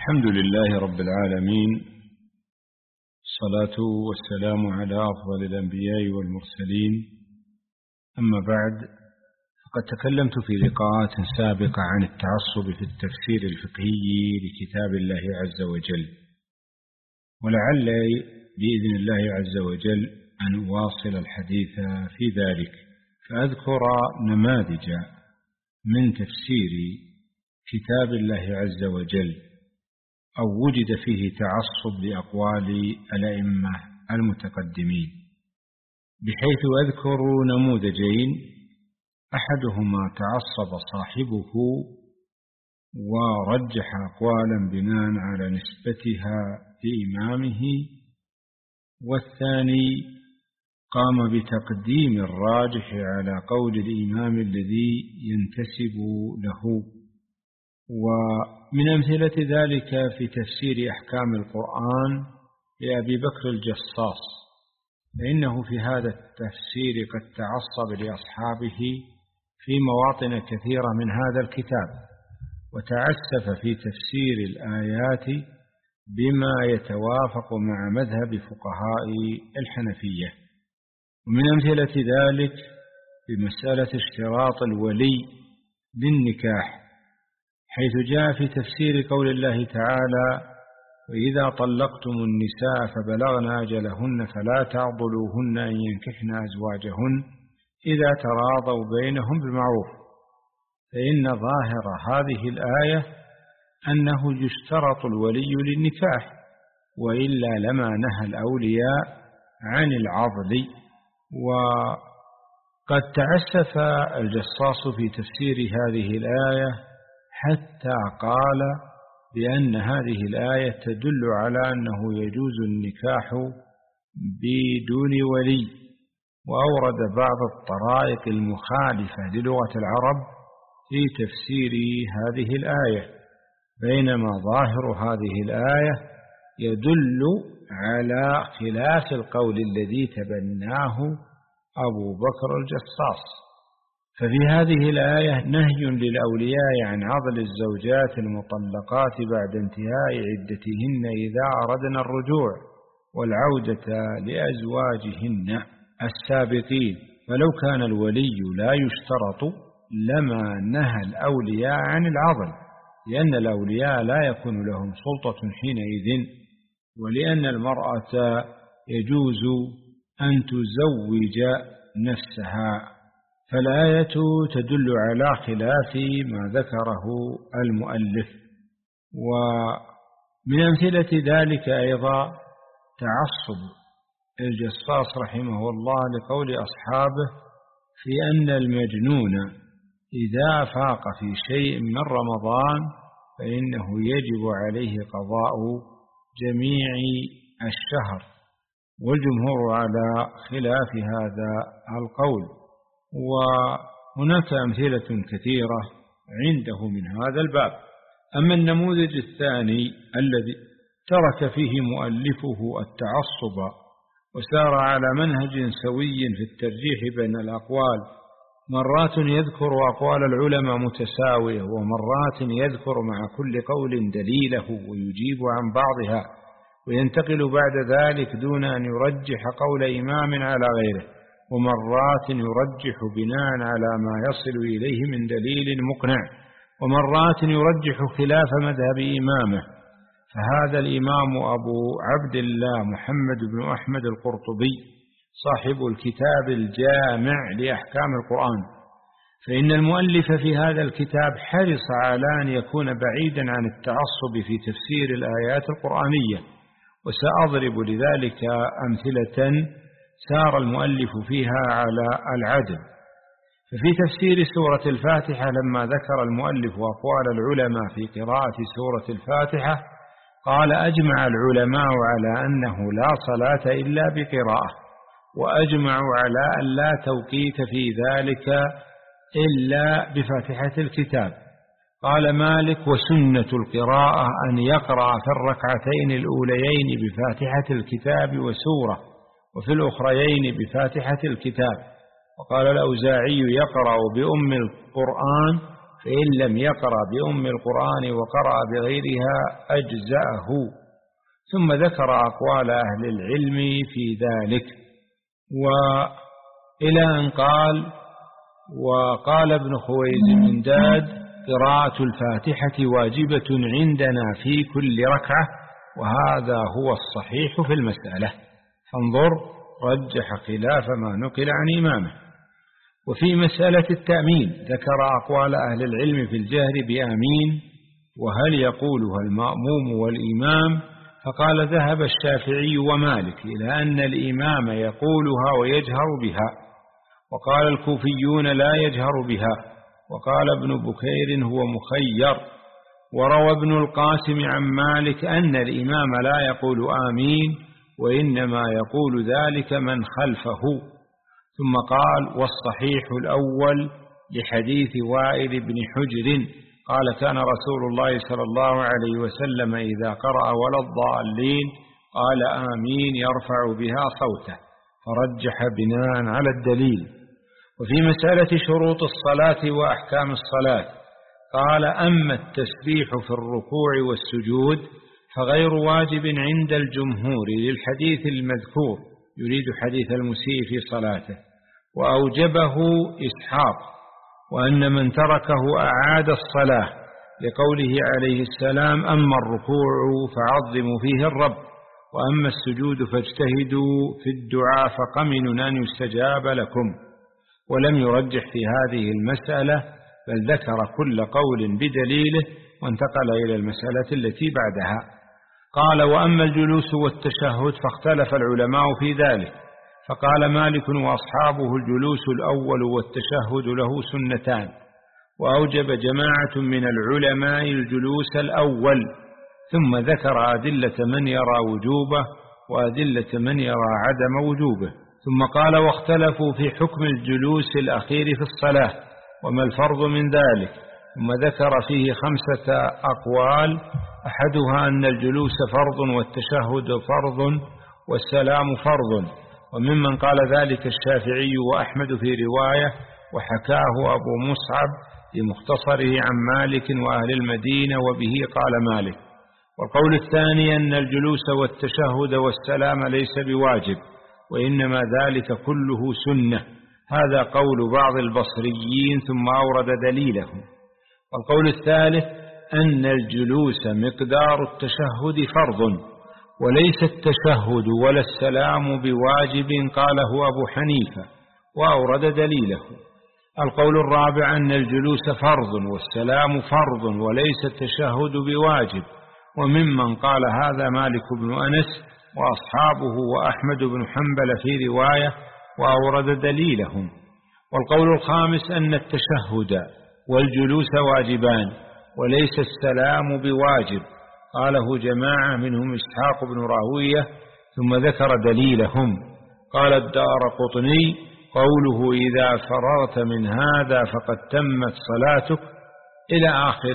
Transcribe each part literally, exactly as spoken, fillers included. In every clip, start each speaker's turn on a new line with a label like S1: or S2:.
S1: الحمد لله رب العالمين، الصلاة والسلام على أفضل الأنبياء والمرسلين. أما بعد، فقد تكلمت في لقاءات سابقة عن التعصب في التفسير الفقهي لكتاب الله عز وجل، ولعل بإذن الله عز وجل أن أواصل الحديث في ذلك، فأذكر نماذج من تفسير كتاب الله عز وجل أو وجد فيه تعصب لأقوال الأئمة المتقدمين، بحيث أذكر نموذجين: أحدهما تعصب صاحبه ورجح أقوالا بناء على نسبتها لإمامه، والثاني قام بتقديم الراجح على قول الإمام الذي ينتسب له. ومن أمثلة ذلك في تفسير أحكام القرآن لأبي بكر الجصاص، فإنه في هذا التفسير قد تعصب لأصحابه في مواطن كثيرة من هذا الكتاب، وتعسف في تفسير الآيات بما يتوافق مع مذهب فقهاء الحنفية. ومن أمثلة ذلك بمسألة اشتراط الولي للنكاح، حيث جاء في تفسير قول الله تعالى: وإذا طلقتم النساء فبلغن أجلهن فلا تعضلوهن أن ينكحن أزواجهن إذا تراضوا بينهم بالمعروف، فإن ظاهر هذه الآية أنه يشترط الولي للنكاح، وإلا لما نهى الأولياء عن العضل. وقد تعسف الجصاص في تفسير هذه الآية حتى قال بأن هذه الآية تدل على أنه يجوز النكاح بدون ولي، وأورد بعض الطرائق المخالفة للغة العرب في تفسير هذه الآية، بينما ظاهر هذه الآية يدل على خلاف القول الذي تبناه أبو بكر الجصاص. ففي هذه الآية نهي للأولياء عن عضل الزوجات المطلقات بعد انتهاء عدتهن إذا أردنا الرجوع والعودة لأزواجهن السابقين، ولو كان الولي لا يشترط لما نهى الأولياء عن العضل، لأن الأولياء لا يكون لهم سلطة حينئذ، ولأن المرأة يجوز أن تزوج نفسها. فالآية تدل على خلاف ما ذكره المؤلف. ومن أمثلة ذلك أيضا تعصب الجصاص رحمه الله لقول أصحابه في أن المجنون إذا فاق في شيء من رمضان فإنه يجب عليه قضاء جميع الشهر، والجمهور على خلاف هذا القول. وهناك أمثلة كثيرة عنده من هذا الباب. أما النموذج الثاني الذي ترك فيه مؤلفه التعصب وسار على منهج سوي في الترجيح بين الأقوال، مرات يذكر أقوال العلماء متساوية، ومرات يذكر مع كل قول دليله ويجيب عن بعضها، وينتقل بعد ذلك دون أن يرجح قول إمام على غيره، ومرات يرجح بناء على ما يصل إليه من دليل مقنع، ومرات يرجح خلاف مذهب إمامه. فهذا الإمام أبو عبد الله محمد بن أحمد القرطبي صاحب الكتاب الجامع لأحكام القرآن، فإن المؤلف في هذا الكتاب حرص على أن يكون بعيدا عن التعصب في تفسير الآيات القرآنية، وسأضرب لذلك أمثلة سار المؤلف فيها على العدل. ففي تفسير سورة الفاتحة لما ذكر المؤلف أقوال العلماء في قراءة سورة الفاتحة قال: أجمع العلماء على أنه لا صلاة إلا بقراءة، وأجمعوا على أن لا توقيت في ذلك إلا بفاتحة الكتاب. قال مالك: وسنة القراءة أن يقرأ في الركعتين الأوليين بفاتحة الكتاب وسورة، وفي الأخريين بفاتحة الكتاب. وقال الأوزاعي: يقرأ بأم القرآن في فإن لم يقرأ بأم القرآن وقرأ بغيرها أجزأه. ثم ذكر أقوال أهل العلم في ذلك، وإلى أن قال: وقال ابن خويزمنداد: قراءة الفاتحة واجبة عندنا في كل ركعة، وهذا هو الصحيح في المسألة. فانظر، رجح خلاف ما نقل عن إمامه. وفي مسألة التأمين ذكر أقوال أهل العلم في الجهر بآمين، وهل يقولها المأموم والإمام، فقال: ذهب الشافعي ومالك إلى أن الإمام يقولها ويجهر بها، وقال الكوفيون لا يجهر بها، وقال ابن بكير هو مخير. وروى ابن القاسم عن مالك أن الإمام لا يقول آمين، وإنما يقول ذلك من خلفه. ثم قال: والصحيح الأول لحديث وائل بن حجر قال: كان رسول الله صلى الله عليه وسلم إذا قرأ ولا الضالين قال آمين يرفع بها صوته، فرجح بناء على الدليل. وفي مسألة شروط الصلاة وأحكام الصلاة قال: أما التسبيح في الركوع والسجود فغير واجب عند الجمهور للحديث المذكور، يريد حديث المسيء في صلاته، وأوجبه إسحاق، وأن من تركه أعاد الصلاة، لقوله عليه السلام: أما الركوع فعظموا فيه الرب، وأما السجود فاجتهدوا في الدعاء فقمن أن يستجاب لكم. ولم يرجح في هذه المسألة، بل ذكر كل قول بدليله وانتقل إلى المسألة التي بعدها. قال: وأما الجلوس والتشهد فاختلف العلماء في ذلك، فقال مالك وأصحابه: الجلوس الأول والتشهد له سنتان، وأوجب جماعة من العلماء الجلوس الأول، ثم ذكر أدلة من يرى وجوبه وأدلة من يرى عدم وجوبه. ثم قال: واختلفوا في حكم الجلوس الأخير في الصلاة وما الفرض من ذلك، ثم ذكر فيه خمسة أقوال، أحدها أن الجلوس فرض والتشهد فرض والسلام فرض، وممن قال ذلك الشافعي وأحمد في رواية، وحكاه أبو مصعب في مختصره عن مالك وأهل المدينة، وبه قال مالك. والقول الثاني أن الجلوس والتشهد والسلام ليس بواجب، وإنما ذلك كله سنة، هذا قول بعض البصريين، ثم أورد دليله. والقول الثالث أن الجلوس مقدار التشهد فرض، وليس التشهد ولا السلام بواجب، قاله أبو حنيفة وأورد دليله. القول الرابع أن الجلوس فرض والسلام فرض وليس التشهد بواجب، وممن قال هذا مالك بن أنس وأصحابه وأحمد بن حنبل في رواية، وأورد دليلهم. والقول الخامس أن التشهد والجلوس واجبان وليس السلام بواجب، قاله جماعة منهم إسحاق بن راهوية، ثم ذكر دليلهم. قال الدارقطني: قوله إذا فرغت من هذا فقد تمت صلاتك، إلى آخر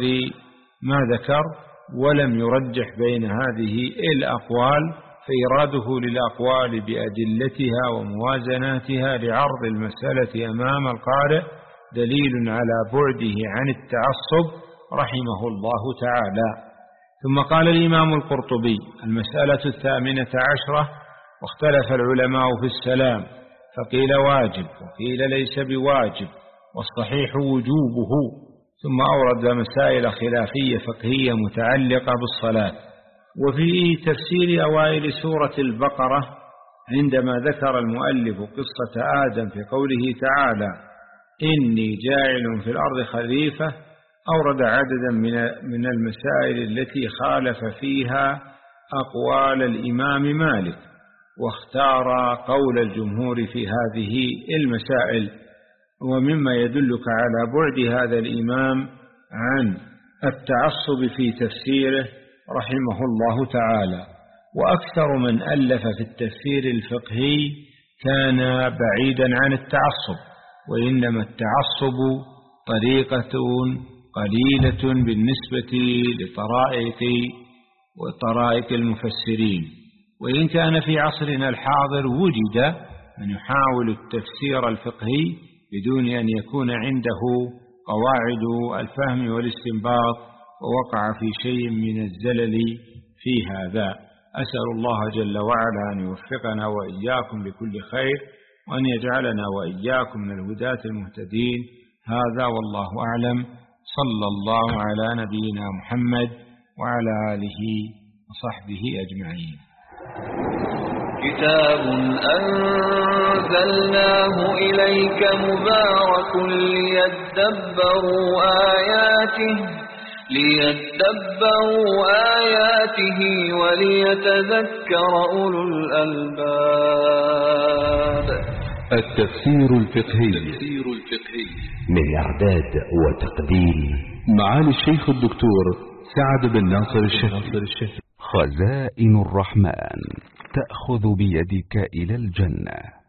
S1: ما ذكر، ولم يرجح بين هذه الأقوال، فإراده للأقوال بأدلتها وموازناتها لعرض المسألة أمام القارئ دليل على بعده عن التعصب رحمه الله تعالى. ثم قال الإمام القرطبي: المسألة الثامنة عشرة، واختلف العلماء في السلام، فقيل واجب وقيل ليس بواجب، والصحيح وجوبه. ثم أورد مسائل خلافية فقهية متعلقة بالصلاة. وفي تفسير أوائل سورة البقرة عندما ذكر المؤلف قصة آدم في قوله تعالى: إني جاعل في الأرض خليفة، أورد عددا من المسائل التي خالف فيها أقوال الإمام مالك، واختار قول الجمهور في هذه المسائل. ومما يدلك على بعد هذا الإمام عن التعصب في تفسيره رحمه الله تعالى. وأكثر من ألف في التفسير الفقهي كان بعيدا عن التعصب، وإنما التعصب طريقة قليلة بالنسبة لطرائق وطرائق المفسرين. وإن كان في عصرنا الحاضر وجد من يحاول التفسير الفقهي بدون أن يكون عنده قواعد الفهم والاستنباط ووقع في شيء من الزلل في هذا. أسأل الله جل وعلا أن يوفقنا وإياكم لكل خير، وأن يجعلنا وإياكم من الهداة المهتدين. هذا والله أعلم. صلى الله على نبينا محمد وعلى آله وصحبه أجمعين.
S2: كتاب أنزلناه إليك مبارك ليدبروا آياته ليدبروا آياته وليتذكر أولو الألباب.
S3: التفسير الفقهي من إعداد وتقديم معالي الشيخ الدكتور سعد بن ناصر الشهري. خزائن الرحمن تأخذ بيدك إلى الجنة.